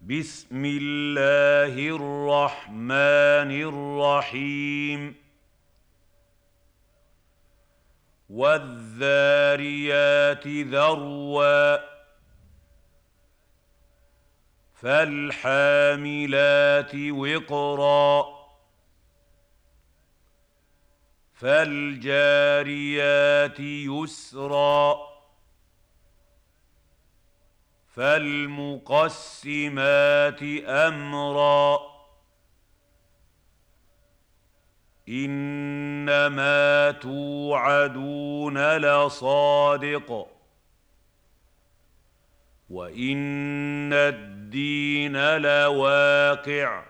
بسم الله الرحمن الرحيم والذاريات ذروا فالحاملات وقرا فالجاريات يسرا فالمقسمات أمرا إنما توعدون لصادق وإن الدين لواقع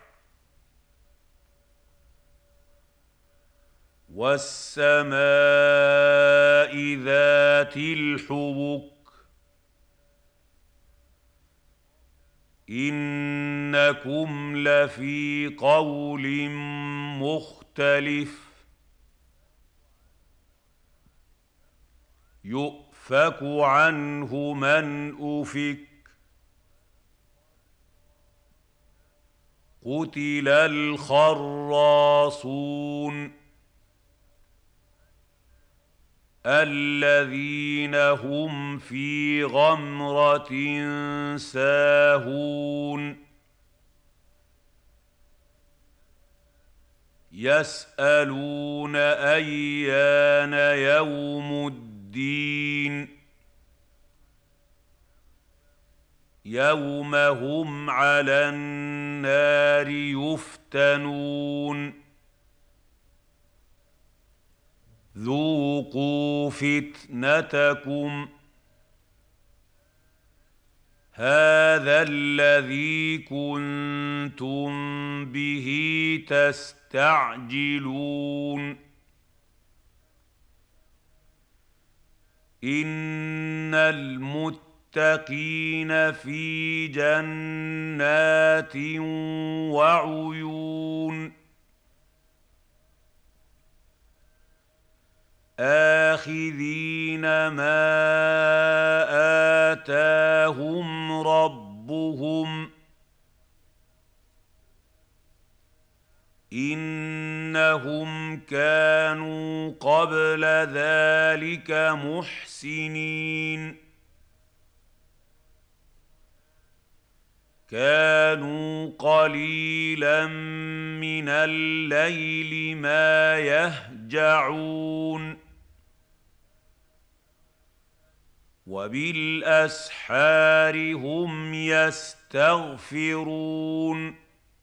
والسماء ذات الحبك إنكم لفي قول مختلف يؤفك عنه من أفك قتل الخراصون الذين هم في غمرة ساهون يسألون أيان يوم الدين يوم هم على النار يفتنون ذوقوا فتنتكم هذا الذي كنتم به تستعجلون إن المتقين في جنات وعيون آخذين ما آتاهم ربهم إنهم كانوا قبل ذلك محسنين كانوا قليلا من الليل ما يهجعون وبالأسحار هم يستغفرون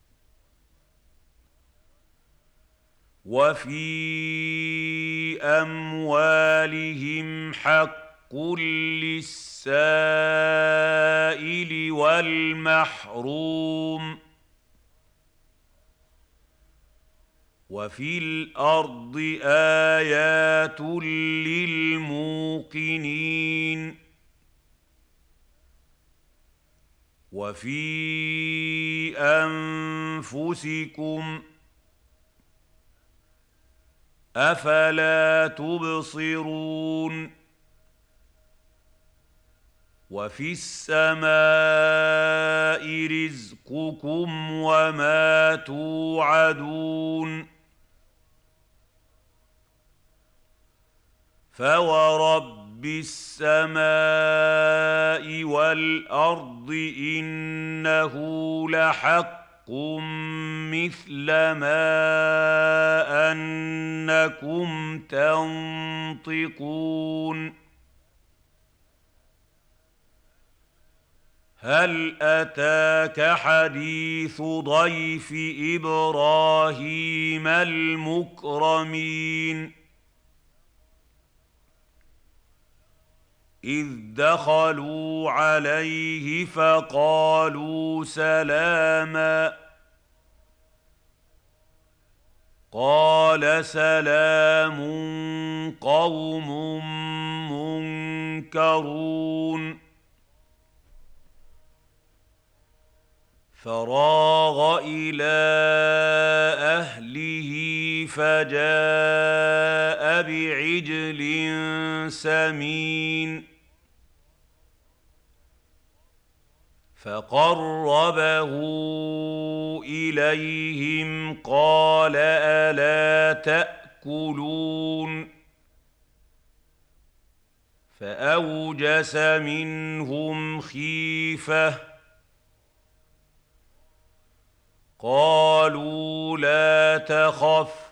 وفي أموالهم حق للسائل والمحروم وفي الأرض آيات للموقنين وفي أنفسكم أفلا تبصرون وفي السماء رزقكم وما توعدون فورب السماء والأرض إنه لحق مثل ما أنكم تنطقون هل أتاك حديث ضيف إبراهيم المكرمين إذ دخلوا عليه فقالوا سلاما قال سلام قوم منكرون فراغ إلى أهله فجاء بعجل سمين فقربه إليهم قال ألا تأكلون فأوجس منهم خيفة قالوا لا تخف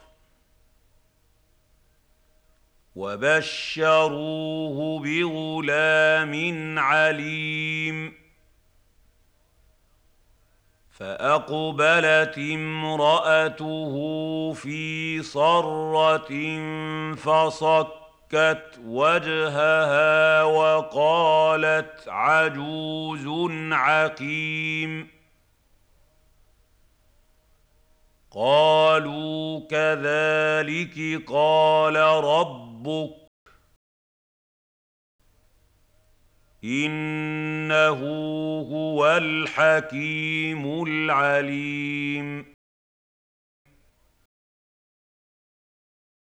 وبشروه بغلام عليم فأقبلت امرأته في صرة فصكت وجهها وقالت عجوز عقيم قالوا كذلك قال ربك إنه هو الحكيم العليم